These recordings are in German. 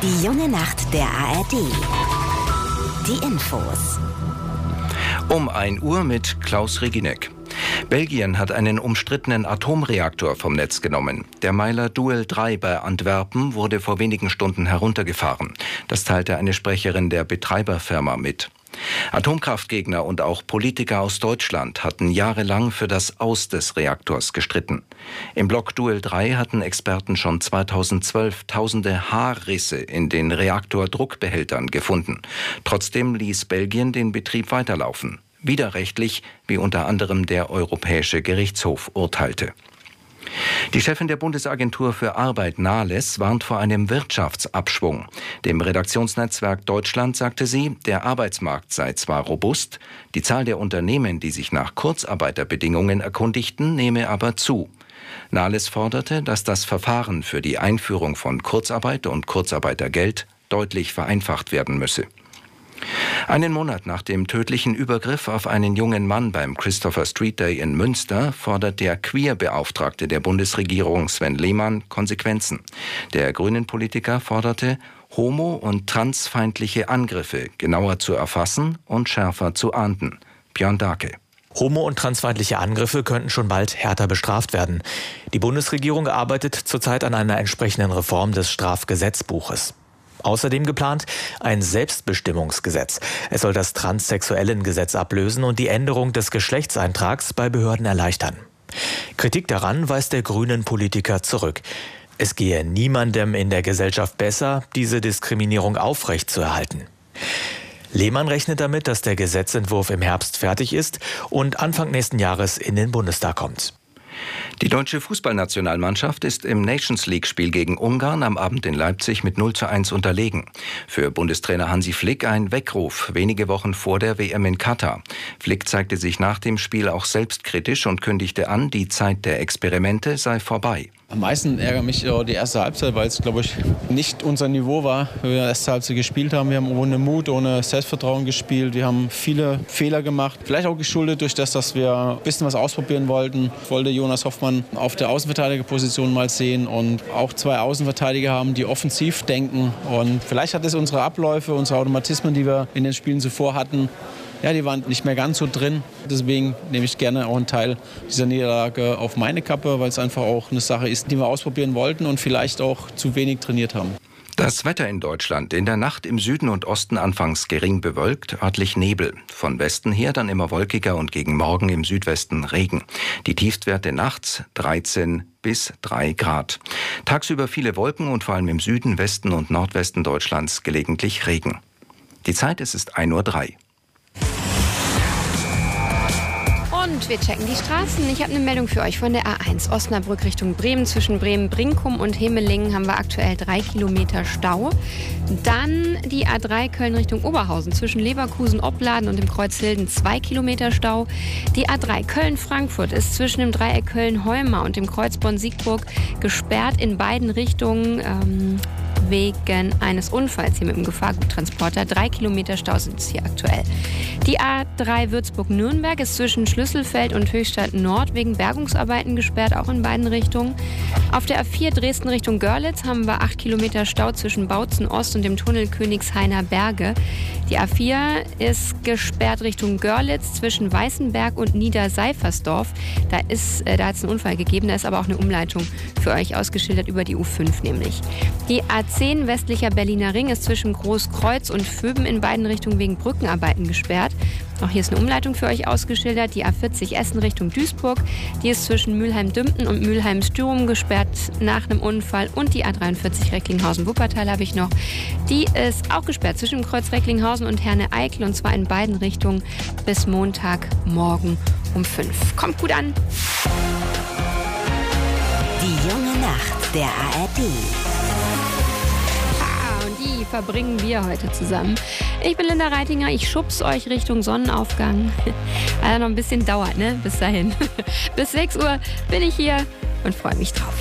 Die junge Nacht der ARD. Die Infos. Um 1 Uhr mit Klaus Reginek. Belgien hat einen umstrittenen Atomreaktor vom Netz genommen. Der Meiler Doel 3 bei Antwerpen wurde vor wenigen Stunden heruntergefahren. Das teilte eine Sprecherin der Betreiberfirma mit. Atomkraftgegner und auch Politiker aus Deutschland hatten jahrelang für das Aus des Reaktors gestritten. Im Block Doel 3 hatten Experten schon 2012 tausende Haarrisse in den Reaktordruckbehältern gefunden. Trotzdem ließ Belgien den Betrieb weiterlaufen. Widerrechtlich, wie unter anderem der Europäische Gerichtshof urteilte. Die Chefin der Bundesagentur für Arbeit, Nahles, warnt vor einem Wirtschaftsabschwung. Dem Redaktionsnetzwerk Deutschland sagte sie, der Arbeitsmarkt sei zwar robust, die Zahl der Unternehmen, die sich nach Kurzarbeiterbedingungen erkundigten, nehme aber zu. Nahles forderte, dass das Verfahren für die Einführung von Kurzarbeit und Kurzarbeitergeld deutlich vereinfacht werden müsse. Einen Monat nach dem tödlichen Übergriff auf einen jungen Mann beim Christopher Street Day in Münster fordert der Queer-Beauftragte der Bundesregierung Sven Lehmann Konsequenzen. Der Grünen-Politiker forderte, homo- und transfeindliche Angriffe genauer zu erfassen und schärfer zu ahnden. Björn Dahlke. Homo- und transfeindliche Angriffe könnten schon bald härter bestraft werden. Die Bundesregierung arbeitet zurzeit an einer entsprechenden Reform des Strafgesetzbuches. Außerdem geplant ein Selbstbestimmungsgesetz. Es soll das Transsexuellengesetz ablösen und die Änderung des Geschlechtseintrags bei Behörden erleichtern. Kritik daran weist der Grünen-Politiker zurück. Es gehe niemandem in der Gesellschaft besser, diese Diskriminierung aufrechtzuerhalten. Lehmann rechnet damit, dass der Gesetzentwurf im Herbst fertig ist und Anfang nächsten Jahres in den Bundestag kommt. Die deutsche Fußballnationalmannschaft ist im Nations-League-Spiel gegen Ungarn am Abend in Leipzig mit 0:1 unterlegen. Für Bundestrainer Hansi Flick ein Weckruf, wenige Wochen vor der WM in Katar. Flick zeigte sich nach dem Spiel auch selbstkritisch und kündigte an, die Zeit der Experimente sei vorbei. Am meisten ärgert mich die erste Halbzeit, weil es, glaube ich, nicht unser Niveau war, wie wir die erste Halbzeit gespielt haben. Wir haben ohne Mut, ohne Selbstvertrauen gespielt. Wir haben viele Fehler gemacht. Vielleicht auch geschuldet durch das, dass wir ein bisschen was ausprobieren wollten. Ich wollte Jonas Hoffmann auf der Außenverteidigerposition mal sehen und auch 2 Außenverteidiger haben, die offensiv denken. Und vielleicht hat es unsere Abläufe, unsere Automatismen, die wir in den Spielen zuvor hatten, ja, die waren nicht mehr ganz so drin. Deswegen nehme ich gerne auch einen Teil dieser Niederlage auf meine Kappe, weil es einfach auch eine Sache ist, die wir ausprobieren wollten und vielleicht auch zu wenig trainiert haben. Das Wetter in Deutschland. In der Nacht im Süden und Osten anfangs gering bewölkt, örtlich Nebel. Von Westen her dann immer wolkiger und gegen Morgen im Südwesten Regen. Die Tiefstwerte nachts 13 bis 3 Grad. Tagsüber viele Wolken und vor allem im Süden, Westen und Nordwesten Deutschlands gelegentlich Regen. Die Zeit, es ist 1:03 Uhr. Und wir checken die Straßen. Ich habe eine Meldung für euch von der A1 Osnabrück Richtung Bremen. Zwischen Bremen-Brinkum und Hemelingen haben wir aktuell 3 Kilometer Stau. Dann die A3 Köln Richtung Oberhausen. Zwischen Leverkusen-Opladen und dem Kreuz Hilden 2 Kilometer Stau. Die A3 Köln-Frankfurt ist zwischen dem Dreieck Köln-Heumar und dem Kreuz Bonn-Siegburg gesperrt in beiden Richtungen. Wegen eines Unfalls hier mit dem Gefahrguttransporter. 3 Kilometer Stau sind es hier aktuell. Die A3 Würzburg-Nürnberg ist zwischen Schlüsselfeld und Höchstadt Nord wegen Bergungsarbeiten gesperrt, auch in beiden Richtungen. Auf der A4 Dresden Richtung Görlitz haben wir 8 Kilometer Stau zwischen Bautzen Ost und dem Tunnel Königshainer Berge. Die A4 ist gesperrt Richtung Görlitz zwischen Weißenberg und Niederseifersdorf. Da hat es einen Unfall gegeben, da ist aber auch eine Umleitung für euch ausgeschildert über die U5 nämlich. Die A10 westlicher Berliner Ring ist zwischen Großkreuz und Vöben in beiden Richtungen wegen Brückenarbeiten gesperrt. Auch hier ist eine Umleitung für euch ausgeschildert. Die A40 Essen Richtung Duisburg. Die ist zwischen Mülheim-Dümpen und Mülheim-Stürum gesperrt nach einem Unfall. Und die A43 Recklinghausen-Wuppertal habe ich noch. Die ist auch gesperrt zwischen Kreuz Recklinghausen und Herne-Eickel. Und zwar in beiden Richtungen bis Montagmorgen um 5. Kommt gut an. Die junge Nacht der ARD. Die verbringen wir heute zusammen. Ich bin Linda Reitinger, ich schubs euch Richtung Sonnenaufgang. Also noch ein bisschen dauert, ne? Bis dahin. Bis 6 Uhr bin ich hier und freue mich drauf.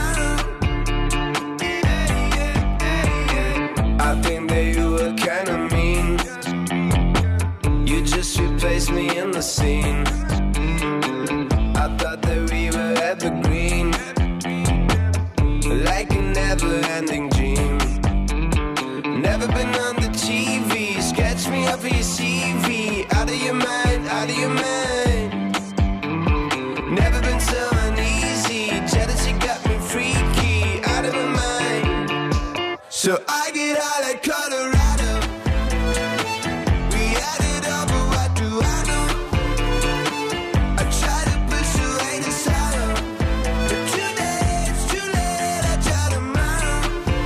I think that you were kind of me. the scene. I thought that we were evergreen, like a never-ending dream. Never been on the TV, sketch me up for your CV. Out of your mind, out of your mind. Never been so uneasy, jealousy got me freaky. Out of my mind. So I get out like Colorado. We had it all, but what do I know? I try to push away the sorrow, but today it's too late. I try tomorrow.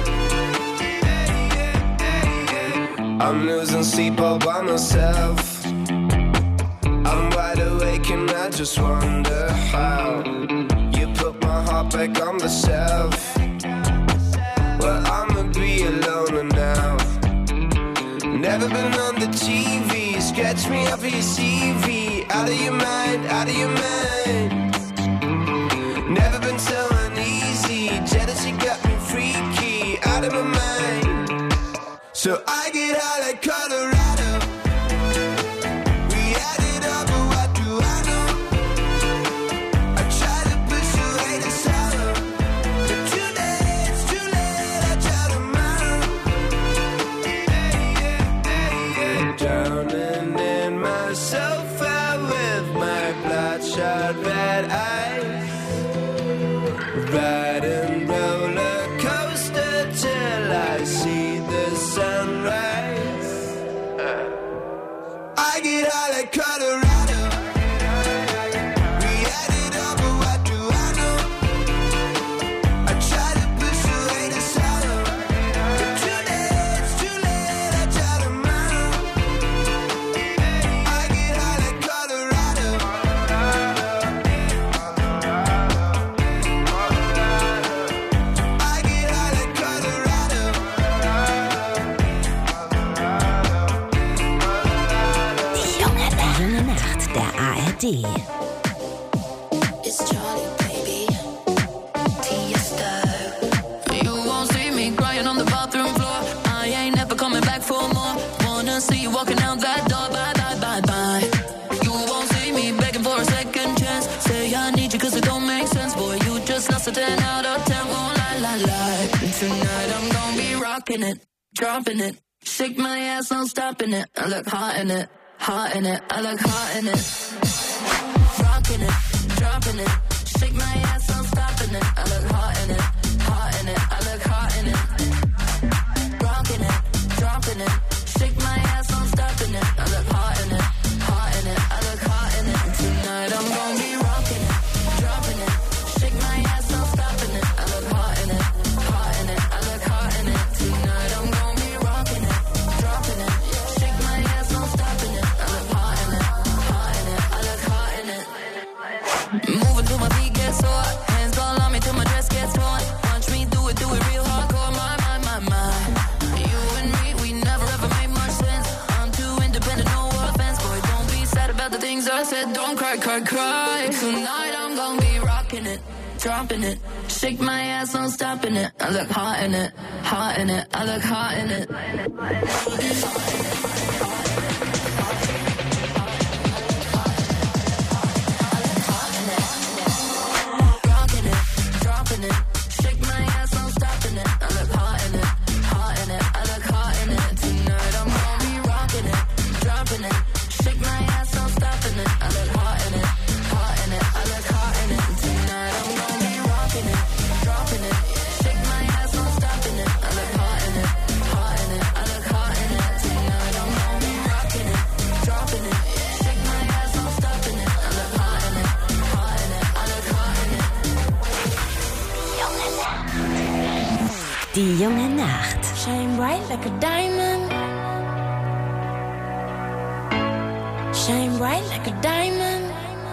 I'm losing sleep all by myself. I'm wide awake and I just wonder how you put my heart back on the shelf. Well, I'ma be alone now. Never been on the TV, sketch me up for your CV. Out of your mind, out of your mind. Never been so uneasy, jealousy got me freaky. Out of my mind. So I get out like Colorado. Red eyes, riding roller coaster till I see the sunrise. I get high like Colorado. We had it all, but what do I know? I try to push away the sorrow, but today it's too late. I try tomorrow. I get high like Colorado. It's Charlie, baby. Tiesto. You won't see me crying on the bathroom floor. I ain't never coming back for more. Wanna see you walking out that door. Bye, bye, bye, bye. You won't see me begging for a second chance. Say I need you cause it don't make sense. Boy, you just lost a 10 out of 10. Won't lie, lie, lie. Tonight I'm gonna be rocking it, dropping it. Shake my ass, no stopping it. I look hot in it, hot in it. I look hot in it. Rocking it, dropping it. Shake my ass, I'm stopping it. I look hot in it, hot in it. I look hot in it. Rocking it, dropping it. Shake my ass, I'm stopping it. I look hot in it, hot in it. I look hot in it. Tonight I'm gonna be rocking it, dropping it. Shake my ass, I'm stopping it. I look hot in it, hot in it. I look hot in it. Tonight I'm gonna be rocking it, dropping it. Shake my ass, I'm stopping it. I look hot in it, hot in it. I look hot in it. Moving till my feet get sore. Hands all on me till my dress gets torn. Watch me do it real hardcore. My. You and me, we never ever made much sense. I'm too independent, no offense. Boy, don't be sad about the things I said. Don't cry, cry, cry. Tonight I'm gonna be rocking it, dropping it. Shake my ass, I'm stopping it. I look hot in it, hot in it. I look hot in it. Shake my ass, I'm stopping it. I look hot in it, hot in it. I look hot in it. Tonight I'm gonna be rocking it, dropping it. Shake my ass, I'm stopping it. I look hot in it, hot in it. I look hot in it. Tonight I'm gonna be rocking it, dropping it. Shake my ass, I'm stopping it. I look hot in it, hot in it. I look hot in it. Tonight I'm gonna be rocking it, dropping it. Shake my ass, I'm stopping it. I look hot in it, hot in it. I look hot in it. Die junge Nacht. Shine bright like a diamond. Shine bright like a diamond.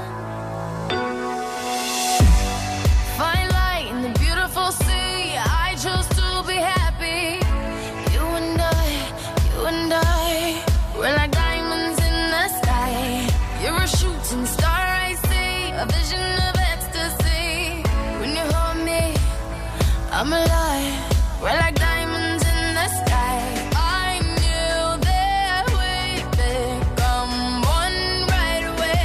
Find light in the beautiful sea. I chose to be happy. You and I, we're like diamonds in the sky. You're a shooting star, I see. A vision of ecstasy. When you hold me, I'm alive. We're like diamonds in the sky. I knew that we'd become one right away.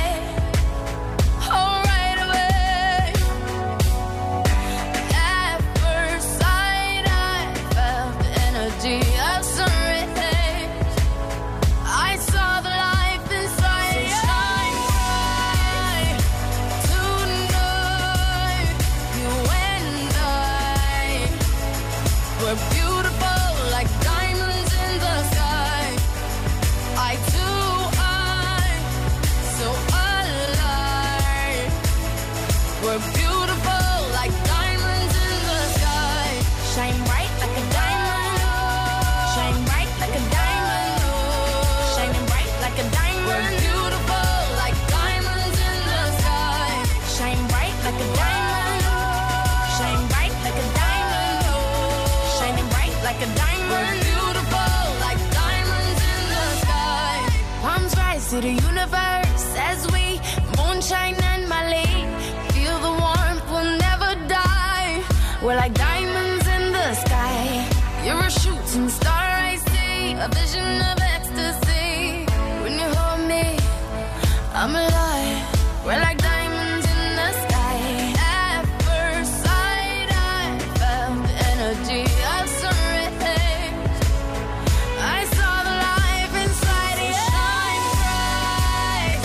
We're beautiful like diamonds in the sky. Palms rise to the universe as we moonshine and Mali. Feel the warmth, we'll never die. We're like diamonds in the sky. You're a shooting star I see, a vision of ecstasy. When you hold me, I'm alive. We're like diamonds in the sky. At first sight, I felt the energy of surrender. I saw the life inside you. Shine bright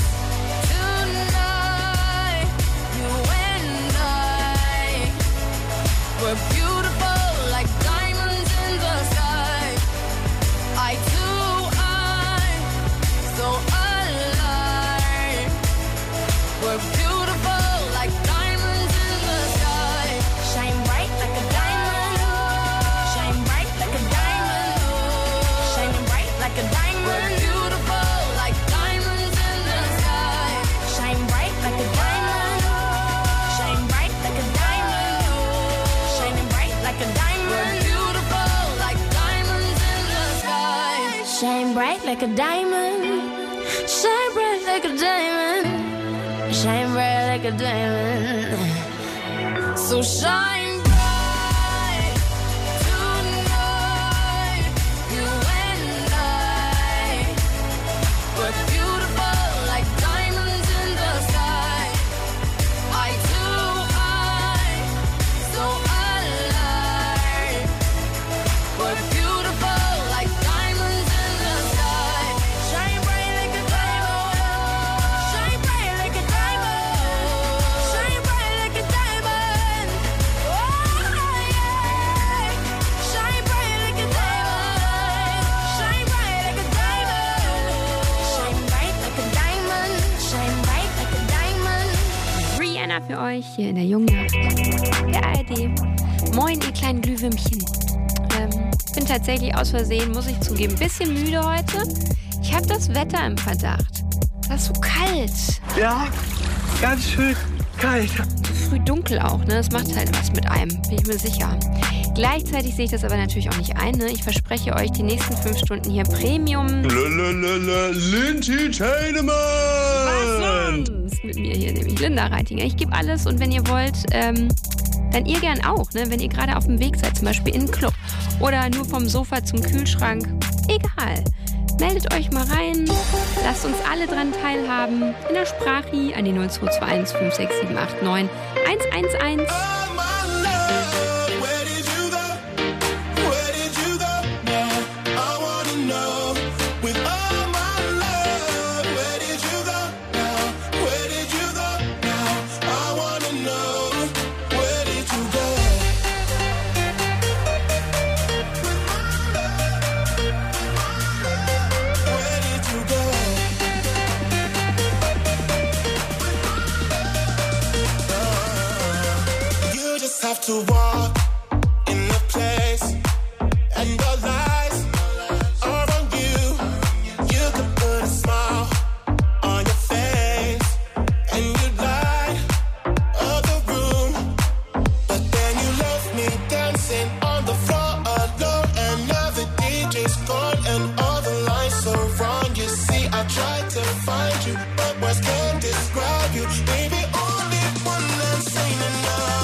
tonight. You and I, we're beautiful like diamonds in the sky. I too, I'm so alive. We're beautiful like diamonds in the sky. Shine bright like a diamond. Shine bright like a diamond. Shining bright like a diamond. We're beautiful like diamonds in the sky. Shine bright like a diamond. Shine bright like a diamond. Shining bright like a diamond. We're beautiful like diamonds in the sky. Shine bright like a diamond. Shine bright like a diamond. Shine bright like a diamond. So shine bright tonight. You and I, we're beautiful like diamonds in the sky. I too, I'm so alive. We're beautiful like diamonds in the sky. Shine bright like a diamond. Shine bright like a diamond. Shine bright like a diamond. Oh yeah. Shine bright like a diamond. Shine bright like a diamond. Shine bright like a diamond. Shine bright like a diamond. Rihanna für euch hier in der jungen Nacht der ARD. Moin, ihr kleinen Glühwürmchen. Bin tatsächlich aus Versehen, muss ich zugeben, ein bisschen müde heute. Ich habe das Wetter im Verdacht. Das ist so kalt. Ja, ganz schön kalt. Früh dunkel auch, ne? Das macht halt was mit einem, bin ich mir sicher. Gleichzeitig sehe ich das aber natürlich auch nicht ein, ne? Ich verspreche euch die nächsten 5 Stunden hier Premium. Entertainment! Was sonst? Mit mir hier nämlich Linda Reitinger. Ich gebe alles und wenn ihr wollt, dann ihr gern auch, ne? Wenn ihr gerade auf dem Weg seid, zum Beispiel in den Club oder nur vom Sofa zum Kühlschrank. Egal. Meldet euch mal rein. Lasst uns alle dran teilhaben. In der Sprachi an die 0221 56789 111. Have to walk in the place, and your lies are on you. You could put a smile on your face, and you light up the room, but then you left me dancing on the floor alone, and now the DJ's gone, and all the lights are wrong. You see, I tried to find you, but words can't describe you, baby. Only one that's saying enough.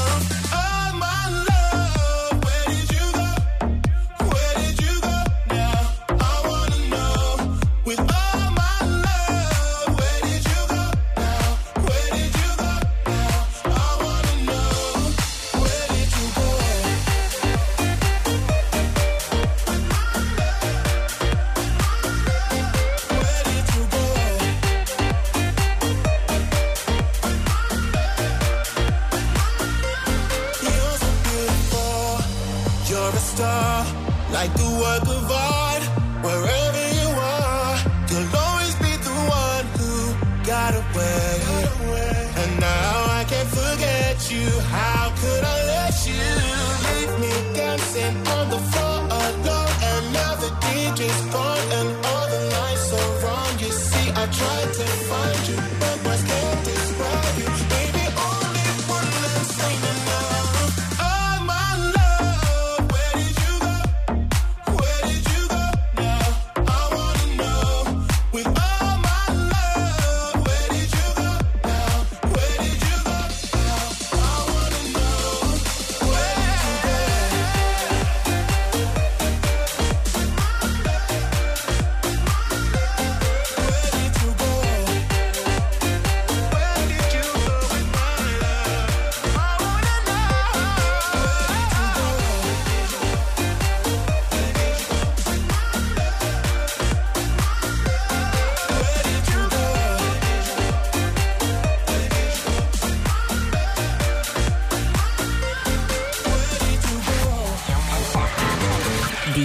Like the work of art, wherever you are, you'll always be the one who got away. And now I can't forget you. How could I let you leave me dancing on the floor alone? And now the DJ's gone and all the lights are wrong. You see, I tried to find you, but words can't describe you. Baby, only one that's saying enough. Oh my love, where did you go? Where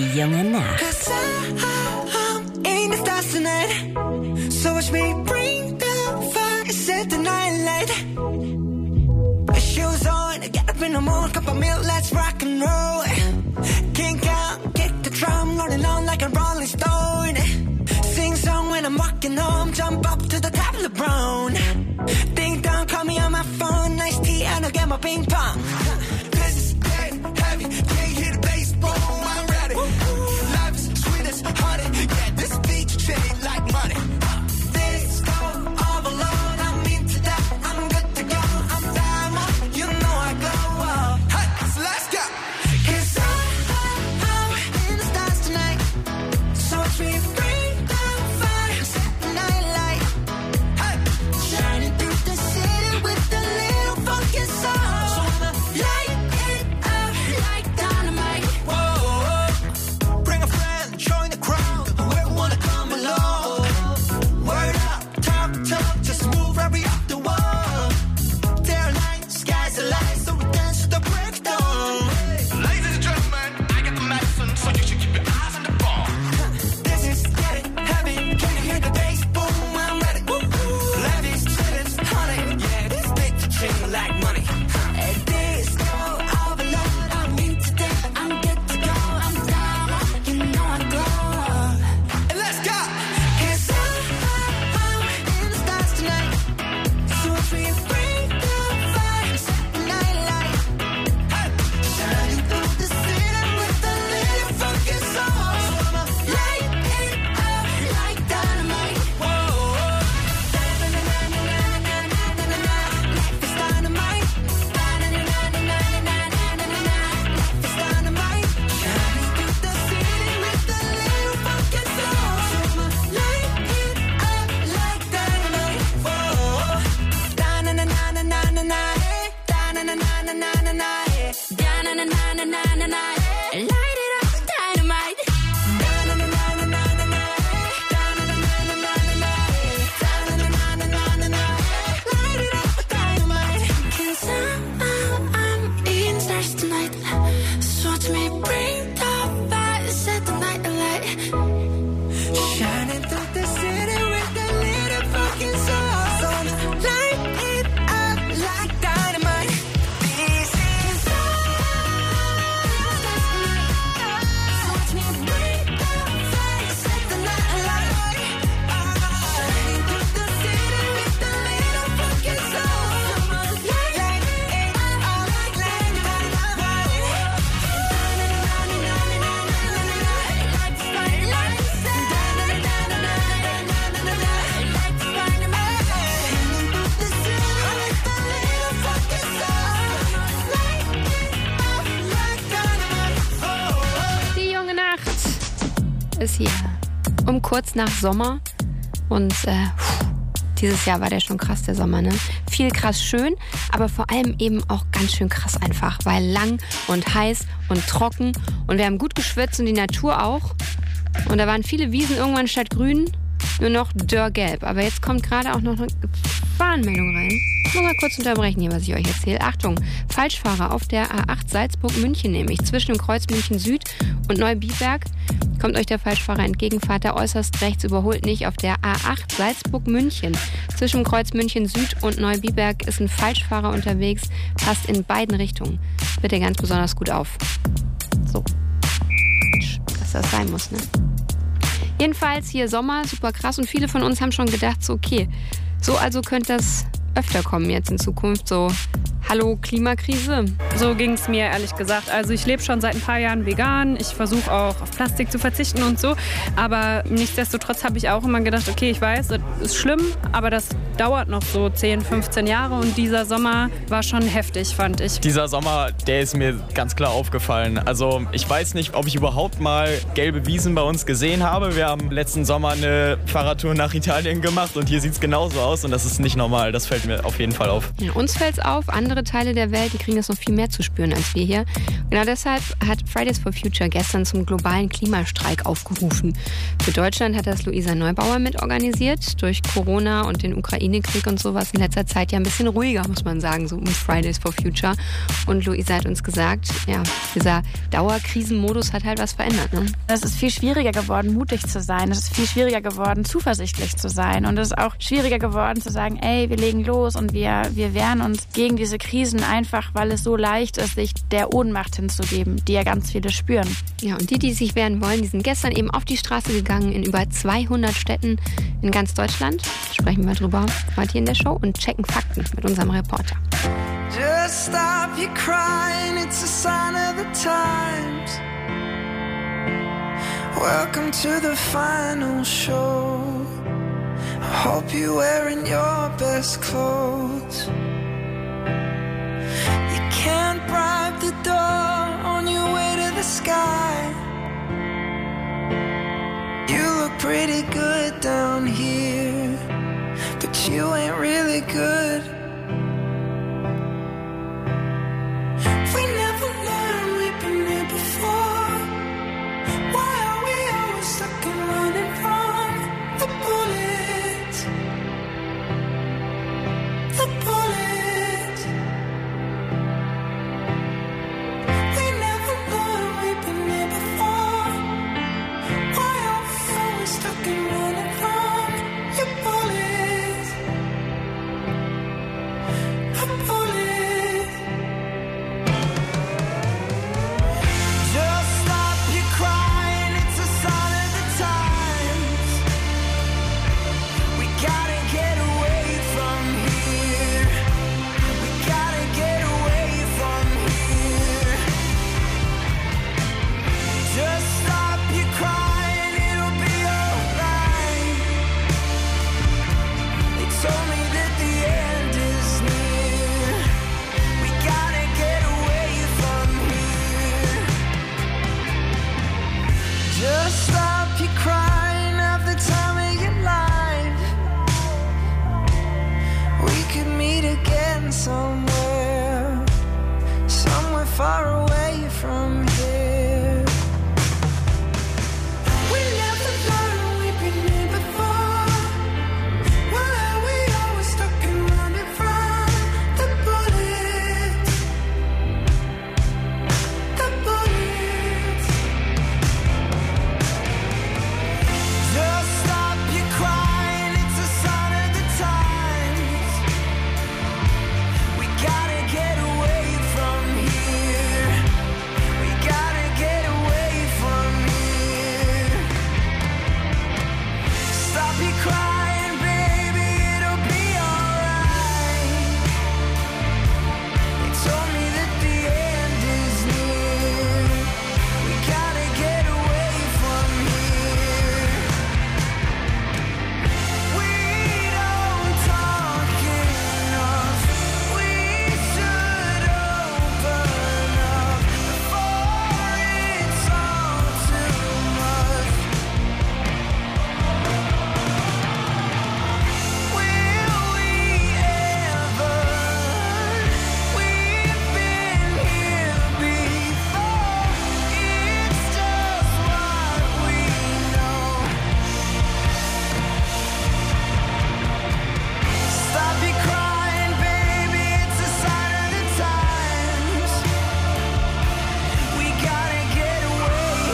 Die junge Nacht. So watch me bring the fire, set the night light. Shoes on, get up in the morning, cup of milk, let's rock and roll. Kink out, kick the drum, rolling on like a rolling stone. Sing song when I'm walking home, jump up to the top of the brown. Ding dong, call me on my phone, nice tea and I'll get my ping pong. This is getting heavy, can't hear the bass, boom, I'm ready. Life is sweet as honey, yeah, this beat treat like money. Ist hier um kurz nach Sommer und dieses Jahr war der schon krass, der Sommer, ne? Viel krass schön, aber vor allem eben auch ganz schön krass einfach, weil lang und heiß und trocken und wir haben gut geschwitzt und die Natur auch und da waren viele Wiesen irgendwann statt grün nur noch dörrgelb, aber jetzt kommt gerade auch noch eine Gefahrenmeldung rein. Ich muss mal kurz unterbrechen hier, was ich euch erzähle. Achtung, Falschfahrer auf der A8 Salzburg-München, nämlich zwischen dem Kreuz München Süd und Neubiberg. Kommt euch der Falschfahrer entgegen, fahrt er äußerst rechts, überholt nicht. Auf der A8 Salzburg-München zwischen dem Kreuz München Süd und Neubiberg ist ein Falschfahrer unterwegs, passt in beiden Richtungen. Bitte ganz besonders gut auf. So, dass das sein muss, ne? Jedenfalls hier Sommer, super krass und viele von uns haben schon gedacht, so okay, so also könnte das öfter kommen jetzt in Zukunft, so hallo Klimakrise. So ging es mir ehrlich gesagt. Also ich lebe schon seit ein paar Jahren vegan. Ich versuche auch auf Plastik zu verzichten und so. Aber nichtsdestotrotz habe ich auch immer gedacht, okay, ich weiß, das ist schlimm, aber das dauert noch so 10, 15 Jahre. Und dieser Sommer war schon heftig, fand ich. Dieser Sommer, der ist mir ganz klar aufgefallen. Also ich weiß nicht, ob ich überhaupt mal gelbe Wiesen bei uns gesehen habe. Wir haben letzten Sommer eine Fahrradtour nach Italien gemacht und hier sieht es genauso aus und das ist nicht normal. Das fällt mir auf jeden Fall auf. Ja, uns fällt es auf, andere Teile der Welt, die kriegen das noch viel mehr zu spüren als wir hier. Genau deshalb hat Fridays for Future gestern zum globalen Klimastreik aufgerufen. Für Deutschland hat das Luisa Neubauer mitorganisiert. Durch Corona und den Ukraine Ukraine-Krieg und sowas in letzter Zeit ja ein bisschen ruhiger, muss man sagen, so um Fridays for Future. Und Luisa hat uns gesagt, ja, dieser Dauerkrisenmodus hat halt was verändert. Ne? Es ist viel schwieriger geworden, mutig zu sein. Es ist viel schwieriger geworden, zuversichtlich zu sein. Und es ist auch schwieriger geworden zu sagen, ey, wir legen los und wir wehren uns gegen diese Krisen einfach, weil es so leicht ist, sich der Ohnmacht hinzugeben, die ja ganz viele spüren. Ja, und die sich wehren wollen, die sind gestern eben auf die Straße gegangen in über 200 Städten in ganz Deutschland. Sprechen wir drüber heute hier in der Show und checken Fakten mit unserem Reporter. Just stop your crying, it's a sign of the times. Welcome to the final show. I hope you're wearing your best clothes. You can't bribe the door on your way to the sky. You look pretty good down here, but you ain't really good. We never learned, we've been here before. Why are we always stuck and running from the bullets? The bullets. We never learned, we've been here before. Why are we always stuck and running from your bullets? The bullets. Just stop your crying, it's a sign of the times. We gotta get away from here. We gotta get away from here. Just stop your crying, it'll be alright. They told me that the end is near. We gotta get away from here. Just stop your crying, have the time of your life. We could meet again somewhere, somewhere far away from here. We never learned, we've been here before. Why are we always stuck and running from the bullets? The bullets. Just stop your crying, it's a sign of the times. We gotta get away from here. We gotta get away from here. Stop your crying, baby, it'll be alright. They told me that the end is near. We gotta get away from here. We don't talk enough. We should open up before it's all too much. Will we ever? We've been here before. It's just what we know. Stop your crying, baby, it's a sign of the times. We gotta get away.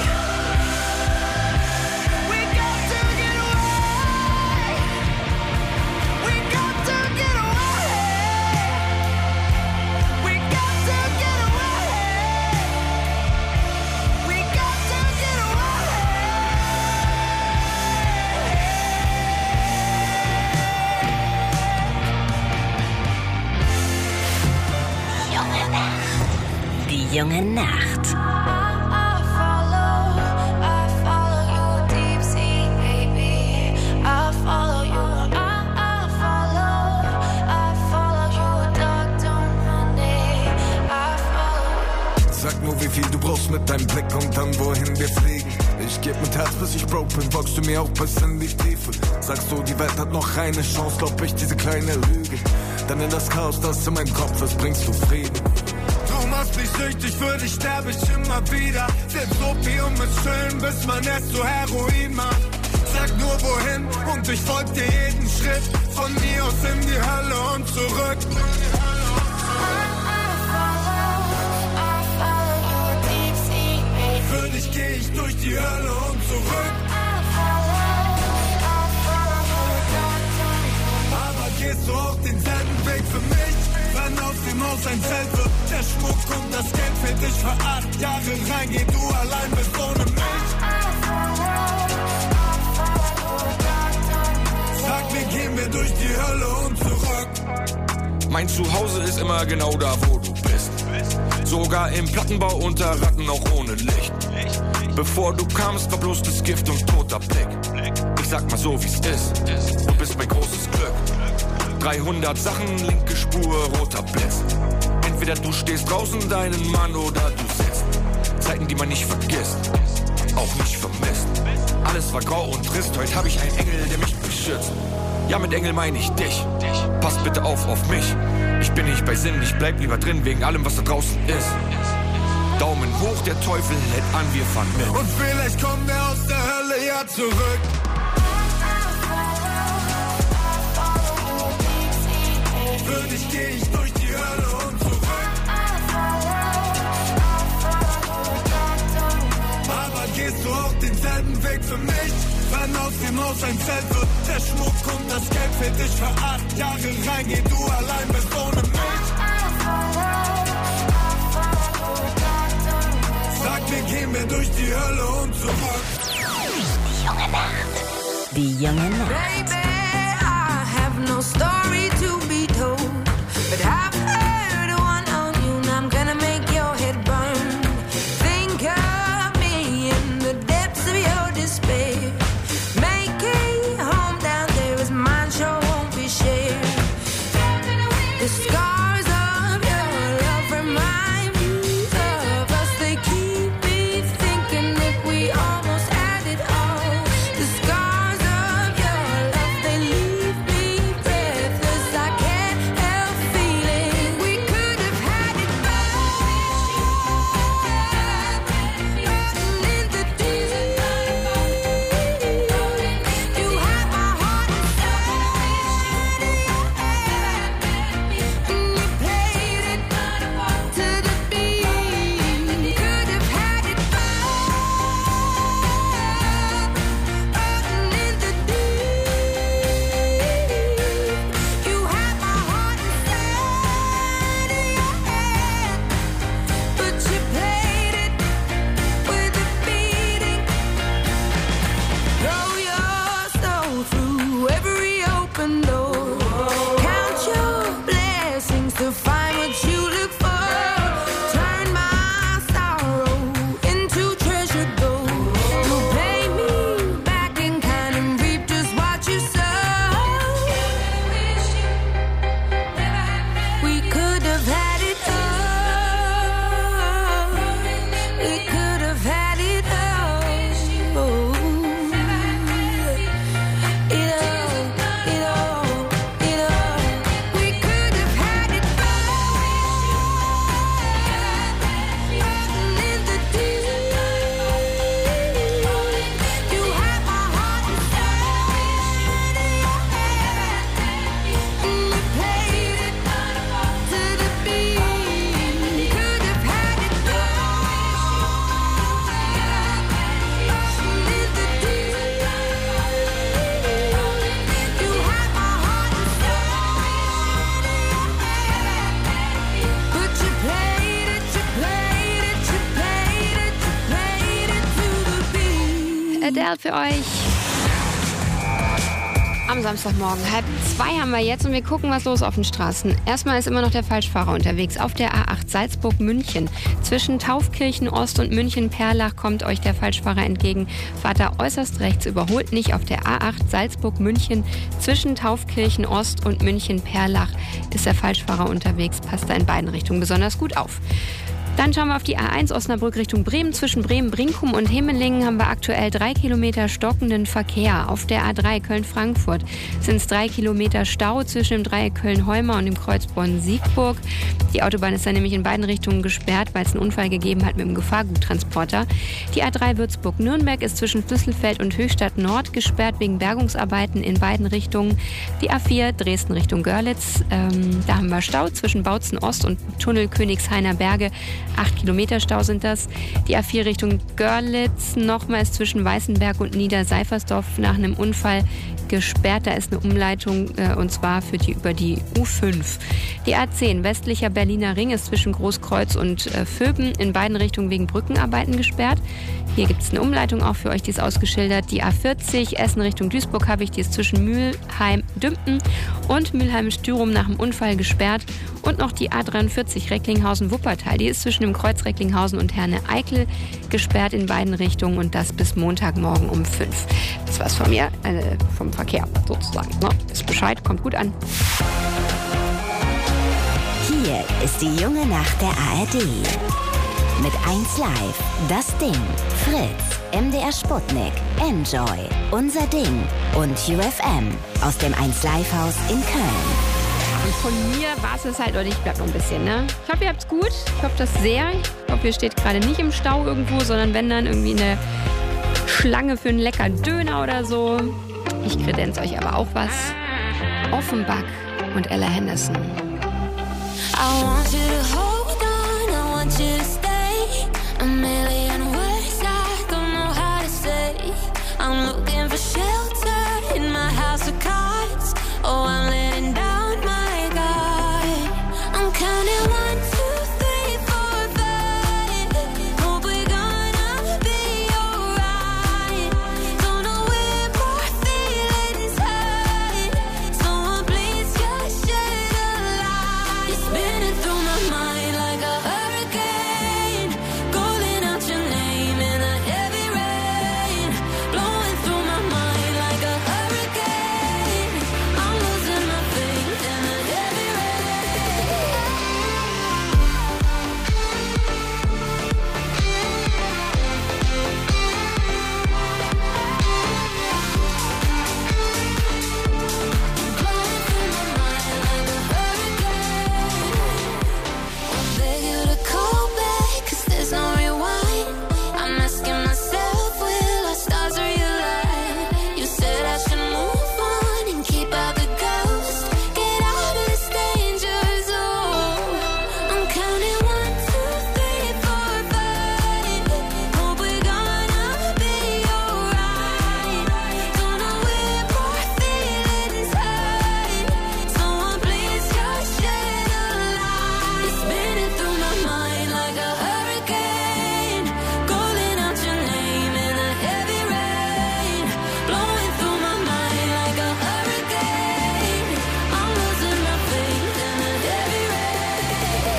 We got to get away. We got to get away. We got to get away. We got to get Die junge Nacht. I follow you deep sea, baby. I follow you. I follow you. Dark don't Monday. I follow. Sag nur, wie viel du brauchst mit deinem Blick und dann wohin wir fliegen. Ich geb mit Herz, bis ich broke bin, folgst du mir auch bis in die Tiefe. Sagst du, die Welt hat noch eine Chance, glaub ich, diese kleine Lüge. Dann in das Chaos, das in meinem Kopf ist, bringst du Frieden. Du machst mich süchtig, für dich sterbe ich immer wieder. Selbst Opium ist schön, bis man es zu Heroin macht. sag nur wohin und ich folg dir jeden Schritt. Von mir aus in die Hölle und zurück. Für dich geh ich durch die Hölle und zurück. Aber gehst du auch denselben Weg für mich? Wenn aus dem Haus ein Zelt wird, der Schmuck und das Geld fällt dich für 8 Jahre rein. Geh du allein bist ohne mich. Sag mir, gehen wir durch die Hölle und zurück. Mein Zuhause ist immer genau da, wo du bist. Sogar im Plattenbau unter Ratten, auch ohne Licht. Bevor du kamst, war bloß das Gift und toter Blick. Ich sag mal so, wie's ist. Du bist mein großes Glück. 300 Sachen, linke Spur, roter Blitz. Entweder du stehst draußen deinen Mann oder du sitzt. Zeiten, die man nicht vergisst, auch nicht vermisst. Alles war grau und trist, heute hab ich einen Engel, der mich beschützt. Ja, mit Engel meine ich dich. Passt bitte auf mich. Ich bin nicht bei Sinn, ich bleib lieber drin, wegen allem, was da draußen ist. Daumen hoch, der Teufel hält an, wir fahren mit. Und vielleicht kommen wir aus der Hölle ja zurück. Für dich geh ich durch die Hölle und zurück. Aber gehst du auch denselben Weg für mich? Wenn aus dem Haus ein Zelt wird, der Schmuck und das Geld fällt dich für 8 Jahre rein. Geh du allein bist ohne mich. Sag mir, gehen wir durch die Hölle und zurück. Die junge Nacht. Die junge Nacht. Baby, I have no story to be told, but I've heard one on you and I'm gonna make your head burn. Think of me in the depths of your despair. Make a home down there as mine sure won't be shared. The scars of your love remind me of us. They keep me thinking that we almost had it all. The scars of your love, they leave me breathless. I can't help feeling we could have had it both. Rotten in the deep. You had my heart inside of your hand, and you played it to the beat. Could have had it both. Rotten in the deep. You had my heart inside of your hand, but you played it with a beating. Throw your soul through every open door. Count your blessings to find what you look for. Turn my sorrow into treasure gold. You pay me back in kind and reap just what you sow. We could have had it all. We could have had it all. It all. We could have had it all. Rotten in the deep. You had my heart inside of your hand, and you played it to the beat. Could have had it all. Rotten in the deep. You had my heart inside of your hand, but you played it to the beat. Adele für euch. Am Samstagmorgen 1:30 haben wir jetzt und wir gucken, was los auf den Straßen. Erstmal ist immer noch der Falschfahrer unterwegs auf der A8 Salzburg-München. Zwischen Taufkirchen Ost und München-Perlach kommt euch der Falschfahrer entgegen. Fahrt da äußerst rechts, überholt nicht auf der A8 Salzburg-München. Zwischen Taufkirchen Ost und München-Perlach ist der Falschfahrer unterwegs. Passt da in beiden Richtungen besonders gut auf. Dann schauen wir auf die A1 Osnabrück Richtung Bremen. Zwischen Bremen-Brinkum und Himmelingen haben wir aktuell 3 Kilometer stockenden Verkehr. Auf der A3 Köln-Frankfurt sind es 3 Kilometer Stau zwischen dem Dreieck Köln-Heuma und dem Kreuz Bonn-Siegburg. Die Autobahn ist dann nämlich in beiden Richtungen gesperrt, weil es einen Unfall gegeben hat mit dem Gefahrguttransporter. Die A3 Würzburg-Nürnberg ist zwischen Flüsselfeld und Höchstadt Nord gesperrt wegen Bergungsarbeiten in beiden Richtungen. Die A4 Dresden Richtung Görlitz, da haben wir Stau zwischen Bautzen Ost und Tunnel Königshainer Berge. 8 Kilometer Stau sind das. Die A4 Richtung Görlitz nochmals zwischen Weißenberg und Niederseifersdorf nach einem Unfall gesperrt. Da ist eine Umleitung und zwar über die U5. Die A10 westlicher Berliner Ring ist zwischen Großkreuz und Vöben in beiden Richtungen wegen Brückenarbeiten gesperrt. Hier gibt es eine Umleitung auch für euch, die ist ausgeschildert. Die A40 Essen Richtung Duisburg habe ich, die ist zwischen Mülheim-Dümpen und Mülheim-Stürum nach dem Unfall gesperrt. Und noch die A43 Recklinghausen-Wuppertal, die ist zwischen dem Kreuz Recklinghausen und Herne-Eickel gesperrt in beiden Richtungen und das bis Montagmorgen um 5. Das war's von mir, vom Verkehr sozusagen. Ne? Wisst Bescheid, kommt gut an. Hier ist die junge Nacht der ARD. Mit 1 Live, Das Ding, Fritz, MDR Sputnik, Enjoy, Unser Ding und UFM aus dem 1 Live Haus in Köln. Und von mir war es halt, oder ich bleib noch ein bisschen, ne? Ich hoffe, ihr habt's gut. Ich hoffe das sehr. Ich hoffe, ihr steht gerade nicht im Stau irgendwo, sondern wenn dann irgendwie in der Schlange für einen lecker Döner oder so. Ich kredenz euch aber auch was. Offenbach und Ella Henderson. I want you to hold on, I want you to stay. A million words I don't know how to say. I'm looking for shelter in my house of cards. Oh, I'm letting down my guard. I'm counting 1, 2, 3, 4, 5. Hope we're gonna be alright. Don't know where more feelings hide. Someone please just shed a light. You're spinning through my mind like a hurricane, calling out your name in a heavy rain, blowing through my mind like a hurricane. I'm losing my faith in a heavy rain. I beg you to call back, 'cause there's no rewind. I'm asking myself, will our stars realign? You said I should move on and keep out the ghost. Get out of this danger zone. I'm counting 1, 2, 3, 4, 5. Hope we're gonna be alright. Don't know where more feelings hide. Someone please just shed a light. You're spinning through my mind like a hurricane, calling out your name in a heavy rain, blowing through my mind like a hurricane. I'm losing my faith in a heavy rain.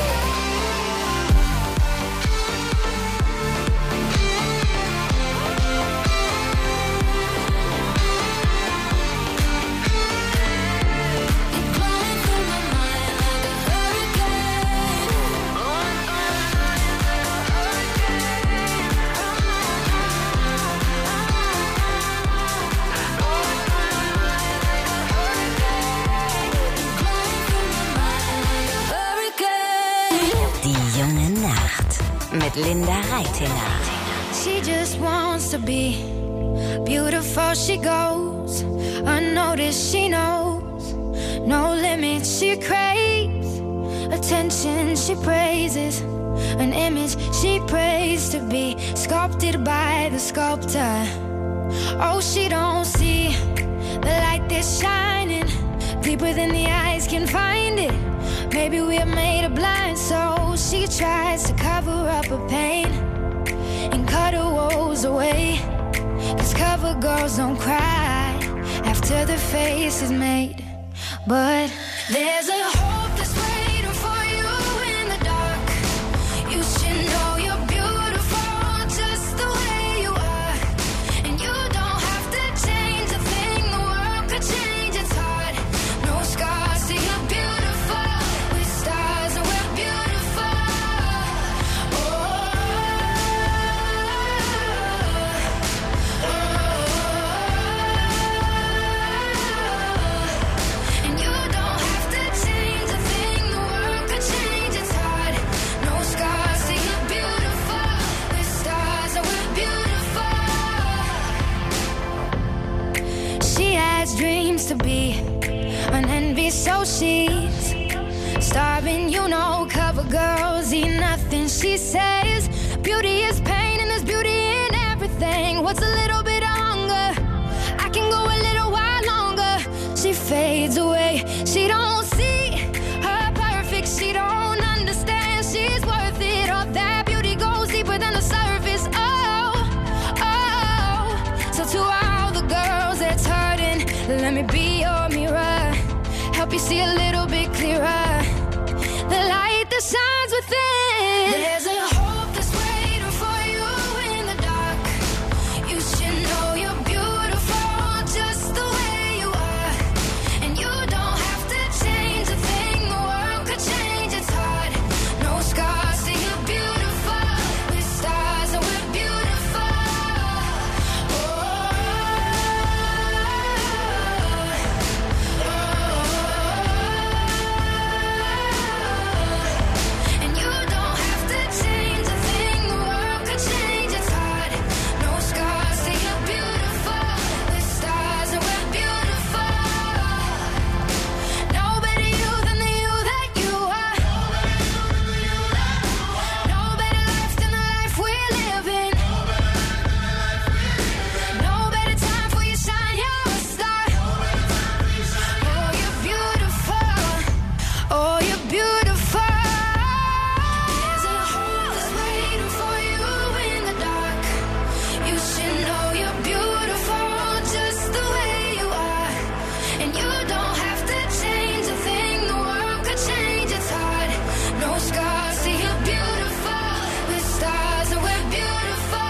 Die junge Nacht mit Linda Reitinger. She just wants to be beautiful. She goes unnoticed. She knows no limits. She craves attention. She praises an image she prays to be sculpted by the sculptor. Oh, she don't see the light that's shining deeper than the eyes can find it. Maybe we're made of blind, so she tries to cover up her pain and cut her woes away. 'Cause cover girls don't cry after the face is made. But there's a hope that's waiting for you in the dark. You should know you're beautiful just the way you are. And you don't have to change a thing, the world could change its heart. No scars, see you're beautiful. With stars and we're beautiful. has dreams to be an envy, so she's starving, you know. Cover girls eat nothing, she says. Beauty is pain and there's beauty in everything. What's a little bit of hunger? I can go a little while longer. She fades away, she don't see her perfect, she don't understand she's worth it. All that beauty goes deeper than the surface. Oh, oh. So to all the girls that's hurting, let me be your mirror, help you see a little bit clearer, the light that shines within. There's a hope that's waiting for you in the dark. You should know you're beautiful just the way you are, and you don't have to change a thing. The world could change, it's hard. No scars, see you're beautiful. With stars and we're beautiful. And you don't have to change a thing. The world could change, it's hard. No scars, see you're beautiful. With stars and we're beautiful. No better you than the you that you are. No better life than the life we're living. No better time for you shine, you're a star. Oh, you're beautiful. Oh, you're beautiful. There's a hope that's waiting for you in the dark. You should know you're beautiful just the way you are, and you don't have to change a thing. The world could change, it's hard. No scars, see you're beautiful. With stars and we're beautiful.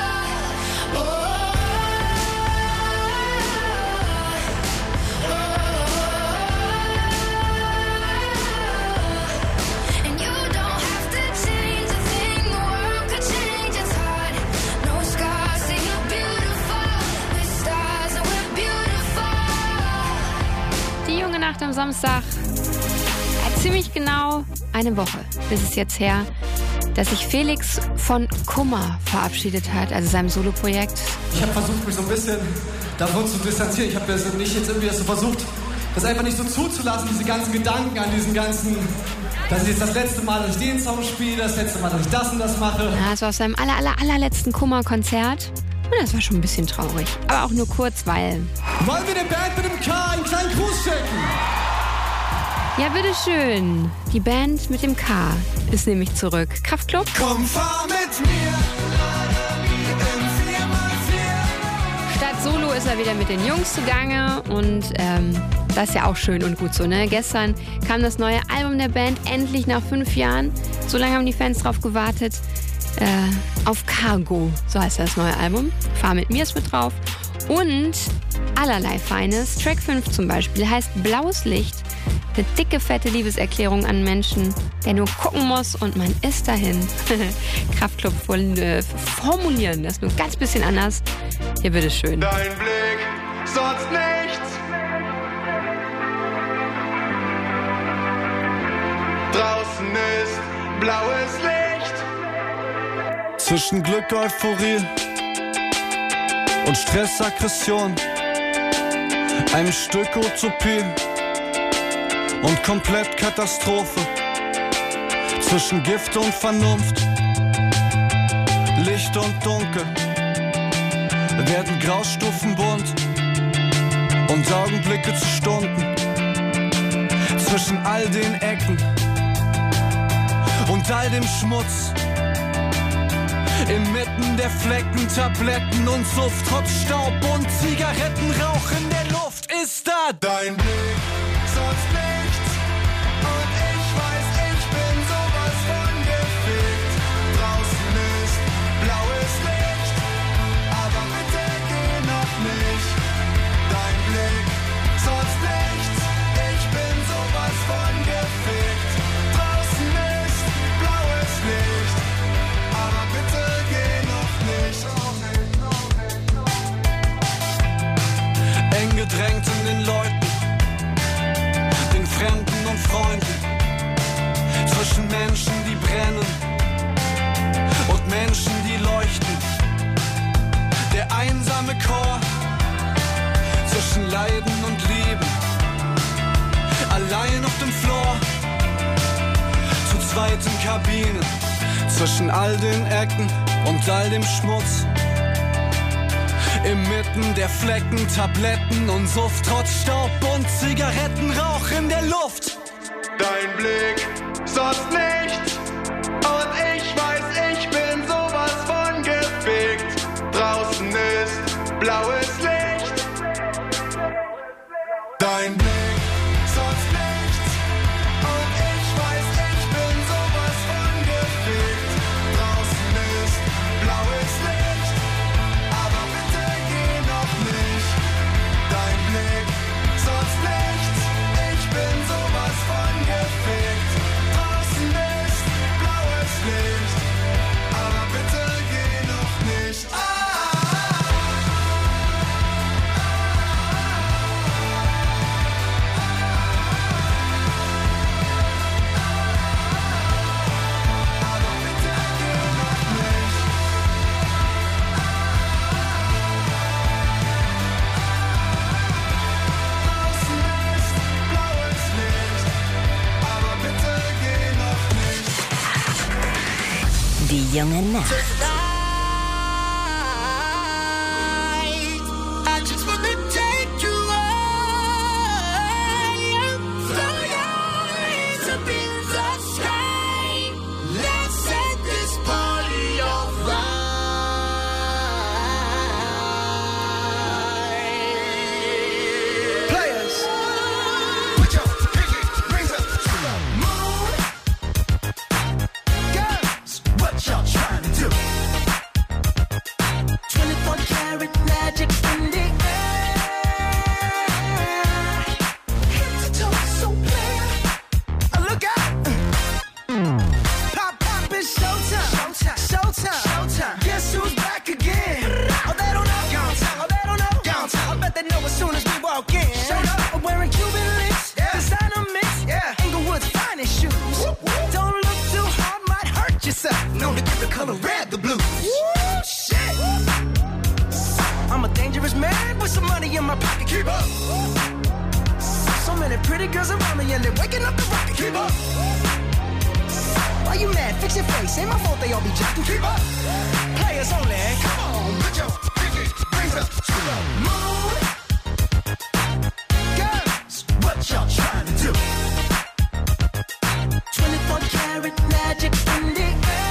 And you don't have to change a thing. The world could change, it's hard. No scars, see you're beautiful. With stars and we're beautiful. Die junge Nacht am Samstag. Ziemlich genau eine Woche ist es jetzt her, dass sich Felix von Kummer verabschiedet hat, also seinem Soloprojekt. Ich habe versucht, mich so ein bisschen davon zu distanzieren. Ich habe das nicht jetzt irgendwie so versucht, das einfach nicht so zuzulassen, diese ganzen Gedanken an diesen ganzen, das ist jetzt das letzte Mal, dass ich den Song spiele, das letzte Mal, dass ich das und das mache. Ja, es war auf seinem allerletzten Kummer-Konzert. Und das war schon ein bisschen traurig. Aber auch nur kurz, weil... Wollen wir der Band mit dem K einen kleinen Gruß schicken? Ja, bitteschön. Die Band mit dem K ist nämlich zurück. Kraftklub? Komm, fahr mit mir. Statt Solo ist er wieder mit den Jungs zugange und das ist ja auch schön und gut so, ne? Gestern kam das neue Album der Band endlich nach 5 Jahren. So lange haben die Fans drauf gewartet. Auf Cargo, so heißt das neue Album. Fahr mit mir ist mit drauf. Und allerlei Feines. Track 5 zum Beispiel heißt Blaues Licht. Eine dicke, fette Liebeserklärung an Menschen, der nur gucken muss und man ist dahin. Kraftklub formulieren das nur ein ganz bisschen anders. Hier, bitteschön. Dein Blick, sonst nichts. Draußen ist blaues Licht. Zwischen Glück, Euphorie und Stress, Aggression, einem Stück Utopie und komplett Katastrophe. Zwischen Gift und Vernunft, Licht und Dunkel, werden Graustufen bunt und Augenblicke zu Stunden. Zwischen all den Ecken und all dem Schmutz, inmitten der Flecken, Tabletten und Suft, trotz Staub und Zigarettenrauch in der Luft ist da Dein Blick, sonst nichts. Und ich weiß, ich bin sowas von gefickt. Draußen ist blaues Licht, aber bitte geh noch nicht. Dein Blick, sonst nichts. Ich bin sowas von gefickt. Draußen ist blaues Licht, aber bitte geh noch nicht. eng gedrängt in den Leuten, den Fremden und Freunden, zwischen Menschen, die brennen und Menschen, die leuchten. Der einsame Chor zwischen leiden und lieben. Allein auf dem Floor, zu zweit in Kabinen, zwischen all den Ecken und all dem Schmutz. Inmitten der Flecken, Tabletten und Suft, trotz Staub und Zigarettenrauch in der Luft. Dein Blick, sonst nichts. Und ich weiß, ich bin sowas von gefickt. Draußen ist blaues Licht. Dein Blick, sonst nichts. Und ich weiß, ich bin sowas von gefickt. Draußen ist blaues Licht. Aber bitte geh noch nicht. Dein Blick, sonst nichts. Ich bin sowas von gefickt. Draußen ist blaues Licht. Aber bitte geh noch nicht. Die junge Nacht. I just wanna take you higher. Throw your hands up in the sky. Let's set this party alright. Players, put your pinky rings up to the moon. Girls, what y'all trying to do? 24 karat magic in the air. Head to toe, so clear. Look out! Pop, pop, it's showtime. Showtime. Showtime. Showtime. Guess who's back again? Oh, they don't know. Oh, they don't know. I bet they know as soon as we walk in. Showed up, I'm wearing Cuban links. Designer mix. Inglewood's finest shoes. Don't look too hard, might hurt yourself. Known to give the color red the blues. Woo, shit. I'm a dangerous man with some money in my pocket. Keep up. So many pretty girls around me and they're waking up the rocket. Keep up. Why you mad? Fix your face. Ain't my fault they all be jocking. Keep up. Players only. Come on, put your pinky rings up to the moon. Girls, what y'all trying to do? 24 karat magic in the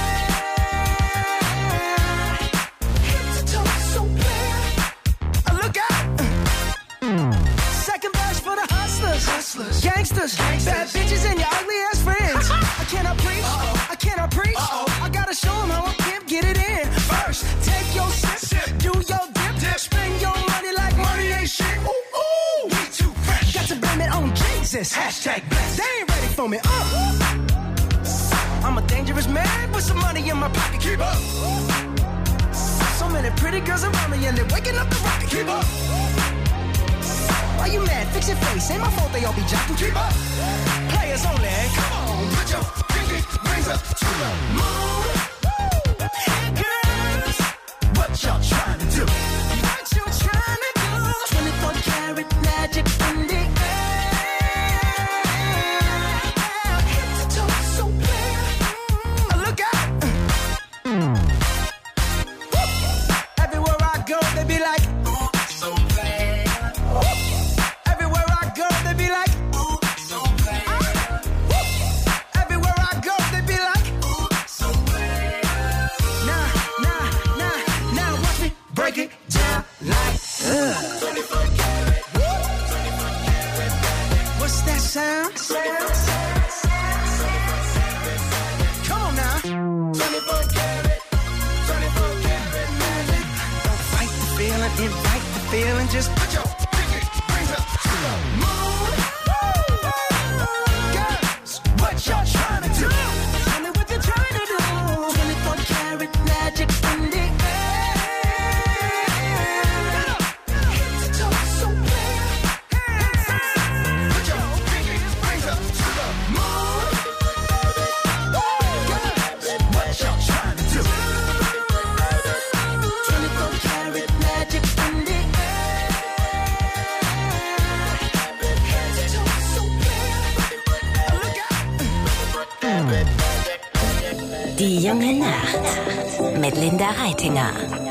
air. Head to toe, so clear. Look out! Second verse for the hustlers, gangsters, bad bitches, and your ugly ass friends. I cannot preach. I cannot preach. I gotta show them how I pimp get it in. First, take your sip, do your dip, spend your money like money ain't shit. Ooh, ooh, we too fresh. Got to blame it on Jesus. Hashtag blessed. They ain't ready for me. I'm a dangerous man with some money in my pocket. Keep up. So many pretty girls around me and they're waking up the rocket. Keep up. Why you mad? Fix your face. Ain't my fault they all be jocking. Keep up. Players only. Come on, put your pinky rings up to the moon. Girls, what y'all trying to do? What you trying to do? 24 karat magic in the air. Head to toe, so clear. Look out! Everywhere I go, they be like, ooh, so bad. Everywhere I go, they be like, ooh, so bad. Everywhere I go, they be like, ooh, so bad. Now, watch me break it down like, 24 karat. What's that sound? Come on now. 24 karat, 24 karat magic. Don't fight the feeling, invite the feeling. Just put your pinky rings up to the moon. Girls, what y'all trying to do? Tell me what you're trying to do. 24 karat magic in the air. Head to toe, so clear. Put your pinky rings up to the moon. Girls, what y'all trying to do? 24 karat magic in the air. junge Nacht mit Linda Reitinger.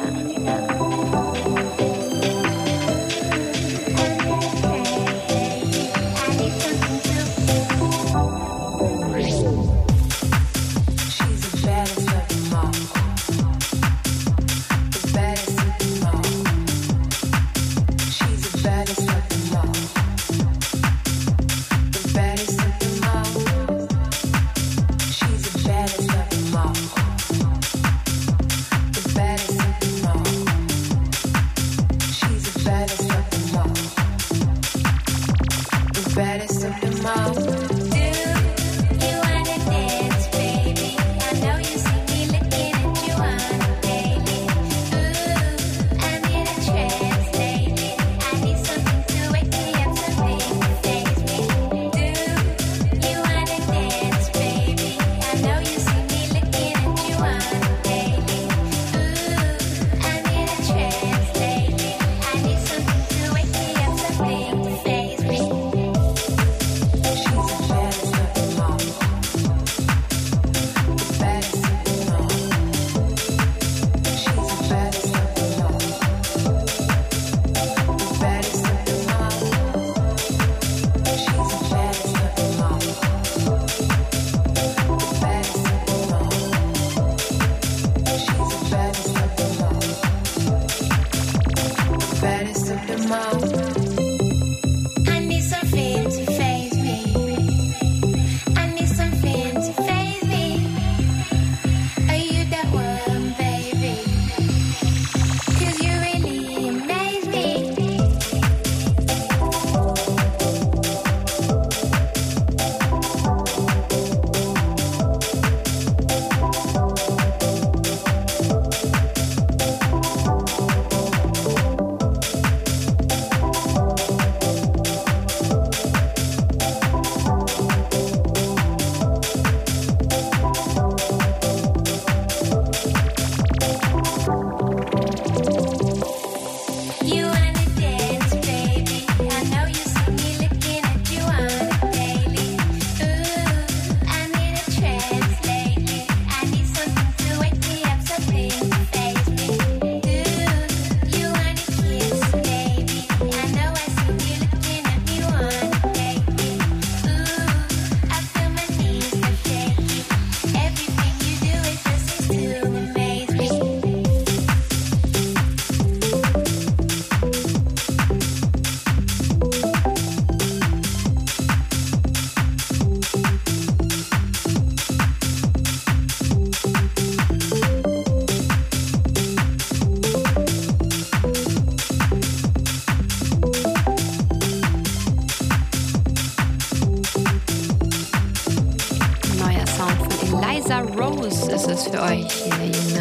Rose ist es für euch hier in der jungen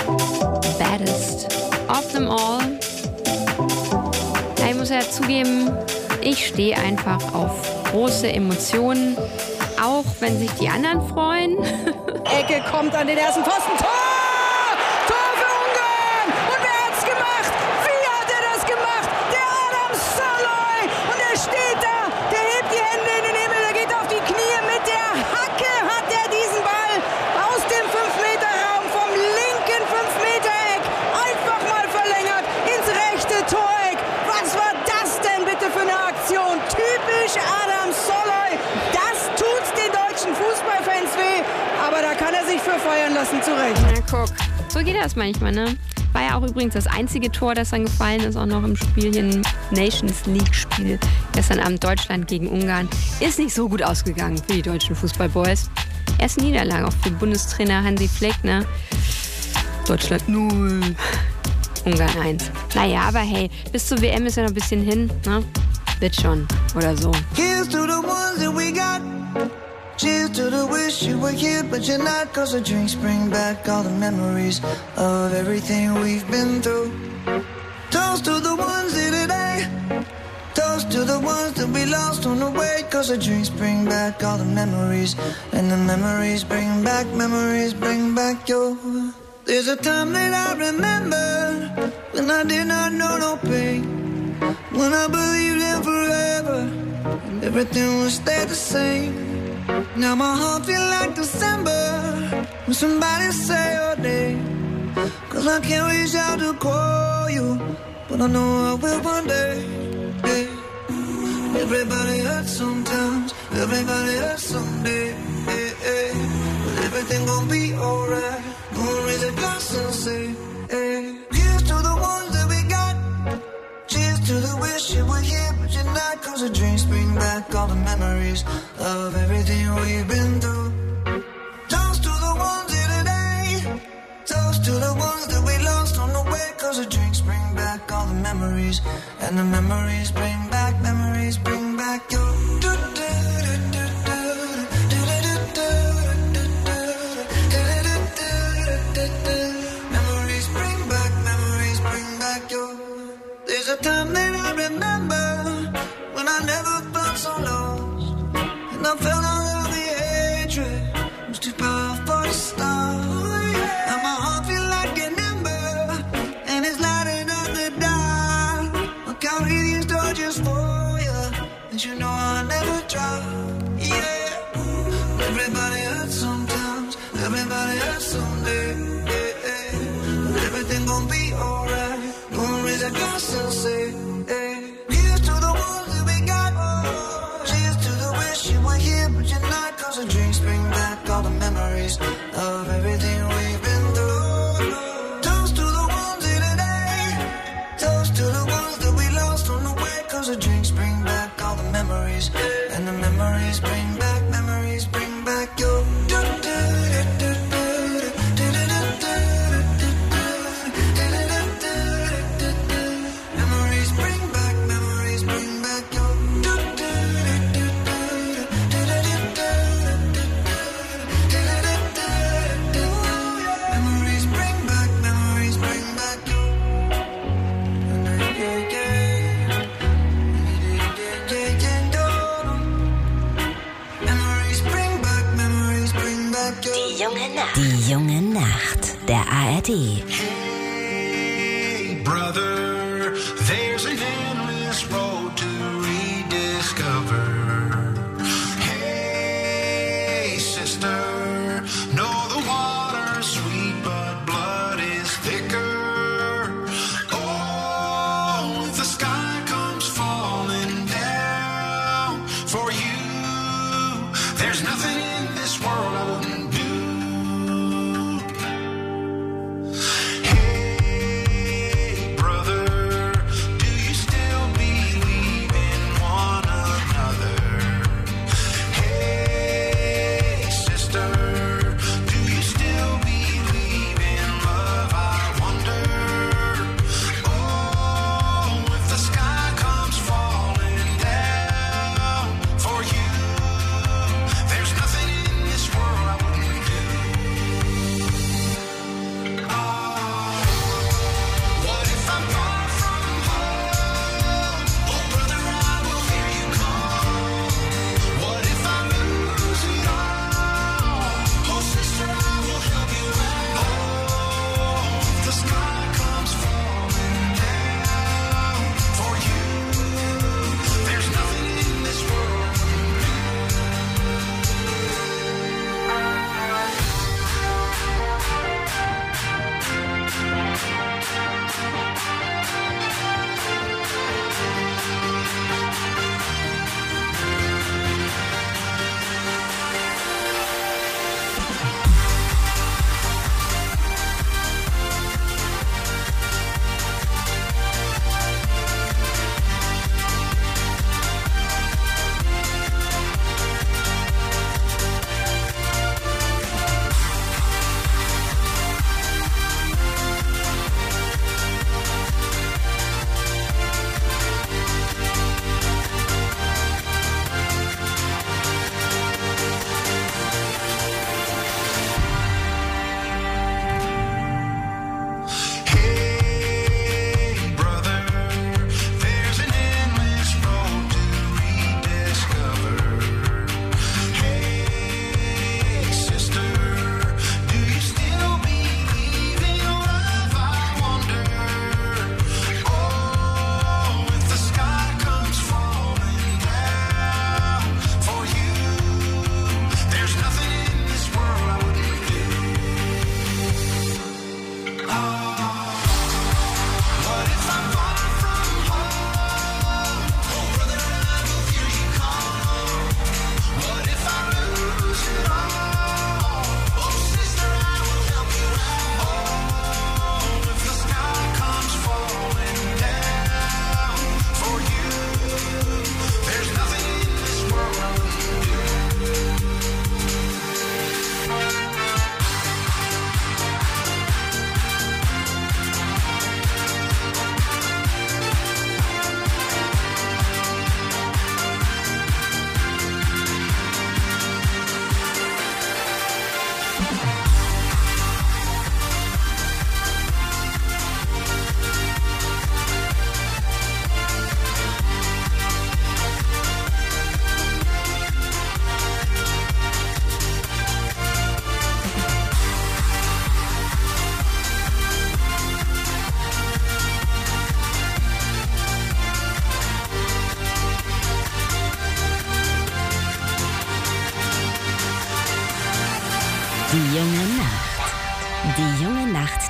Nacht. Baddest of them all. Ja, ich muss ja zugeben, ich stehe einfach auf große Emotionen, auch wenn sich die anderen freuen. Ecke kommt an den ersten Pfosten. Tor! Tor für Ungarn! Und wer hat's gemacht? Wie hat er das gemacht? Der Adam Saloy! Und er steht da, der hebt die Hände in den Himmel, er geht auf die Knie. Mit der Hacke hat er diesen Ball aus dem 5-Meter-Raum vom linken 5-Meter-Eck einfach mal verlängert ins rechte Toreck. Was war das denn bitte für eine Aktion? Typisch Adam Saloy. Das tut den deutschen Fußballfans weh. Aber da kann er sich für feiern lassen, zurecht. Na guck, so geht das manchmal, ne? War ja auch übrigens das einzige Tor, das dann gefallen ist, auch noch im Spiel, hier im Nations League-Spiel. Gestern Abend Deutschland gegen Ungarn. Ist nicht so gut ausgegangen für die deutschen Fußballboys. Erste Niederlage auch für Bundestrainer Hansi Flick, ne? Deutschland 0, Ungarn 1. Naja, aber hey, bis zur WM ist ja noch ein bisschen hin, ne? Wird schon, oder so. Here's to the ones that we got. Cheers to the wish you were here, but you're not. Cause the drinks bring back all the memories of everything we've been through. Toast to the ones here today. Toast to the ones that we lost on the way. Cause the drinks bring back all the memories. And the memories bring back your. There's a time that I remember when I did not know no pain. When I believed in forever and everything would stay the same. Now my heart feel like December when somebody say your name. 'Cause I can't reach out to call you, but I know I will one day. Hey. Everybody hurts sometimes, everybody hurts someday. Hey, hey. But everything gon' be alright. Gonna raise a glass and say, hey. Here's to the ones that we got. Cheers to the wish you were here, but you're not. 'Cause the dreams bring back all the memories of everything we've been through. Toast to the ones here today. Toast to the ones that we lost on the way. 'Cause the drinks bring back all the memories. And the memories bring back your Memories bring back, memories bring back your. There's a time that I remember when I never felt so lost. And I felt all of the hatred was too powerful for the stars. Now my heart feel like an ember, and it's lighting up the dark. I'll carry these torches for you, and you know I'll never drop. Yeah, everybody hurts sometimes, everybody hurts someday. Yeah, yeah. But everything gon' be alright. Gonna raise a glass and say, hey. Here's to the ones that we got. Cheers to the wish you were here, but you're not. 'Cause the drinks bring back all the memories of everything we've been through. Toast to the ones here today. Toast to the ones that we lost on the way. 'Cause the drinks bring back all the memories. And the memories bring back your. Memories bring back, memories bring back your. Memories bring back your. Memories bring back your. Die junge Nacht. Die junge Nacht der ARD. Hey, brother, there's an endless road to rediscover. Hey, sister, know the water's sweet, but blood is thicker. Oh, if the sky comes falling down for you, there's nothing in this world I wouldn't do. Hey, brother,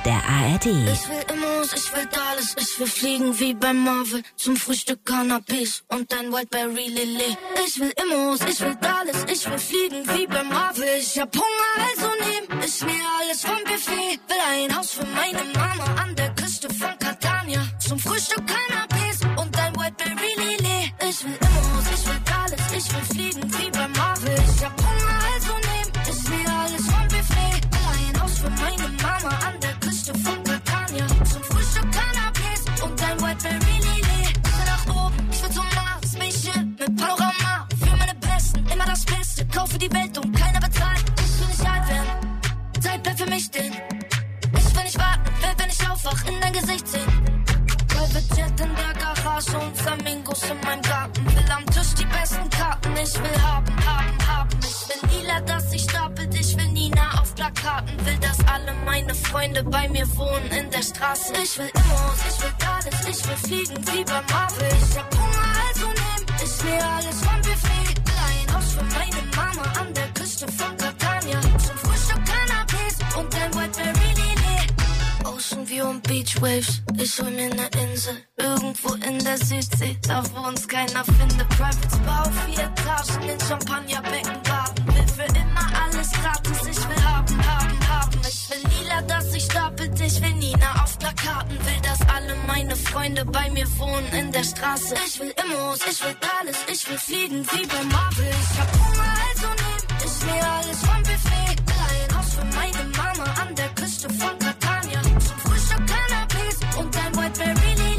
der ARD. Ich will Immos, ich will alles, ich will fliegen wie bei Marvel. Zum Frühstück Cannabis und ein Wildberry Lilly. Ich will Immos, ich will alles, ich will fliegen wie bei Marvel. Ich hab Hunger, also nehm ich mir alles vom Buffet. Will ein Haus für meine Mama an der Küste von Catania. Zum Frühstück Cannabis und ein Wildberry Lilly. Ich will Immos, ich will alles, ich will fliegen wie bei Marvel. Ich hab Hunger, also nehm ich mir alles vom Buffet. Will ein Haus für meine Mama an der Küste von Catania. Zum Frühstück Cannabis und ein Wildberry Lilly. Ich will nach oben, ich will zum Mars, Spaceship mit Panorama. Für meine Besten, immer das Beste. Kaufe die Welt und keiner bezahlt. Ich will nicht alt werden, Zeit bleibt für mich stehen. Ich will nicht warten, wenn ich aufwach, in dein Gesicht sehen. Private Jet in der Garage und Flamingos in meinem Garten. Will am Tisch die besten Karten. Ich will haben. Ich will lila, dass sich stapelt. Ich will Nina auf Plakaten. Will, dass alle meine Freunde bei mir wohnen in der Straße. Ich will Immos, ich will alles. Ich will fliegen wie bei Marvel. Ich hab Hunger, also nehm ich mir alles vom Buffet. Will ein Haus für meine Mama an der Küste von Catania. Zum Frühstück Cannabis und ein Wildberry Lilly. Ocean View und Beach Waves, ich hol mir ne Insel. Irgendwo in der Südsee, da wo uns keiner findet. Private Spa auf 4 Etagen, in Champagnerbecken baden. Will für immer alles gratis, ich will haben. Ich will lila, dass sich stapelt, ich will Nina auf Plakaten. Will, dass alle meine Freunde bei mir wohnen in der Straße. Ich will Immos, ich will alles, ich will fliegen wie bei Marvel. Ich hab Hunger, also nehm ich mir alles vom Buffet. Will ein Haus für meine Mama an der Küste von Catania. Zum Frühstück Cannabis und ein Wildberry Lilly.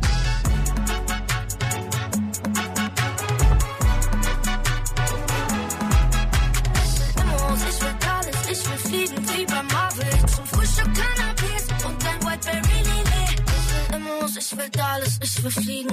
Ich will alles, ich will fliegen wie bei Marvel. Zum Frühstück Cannabis und ein Wildberry Lilly. Ich will Immos, ich will alles, ich will fliegen.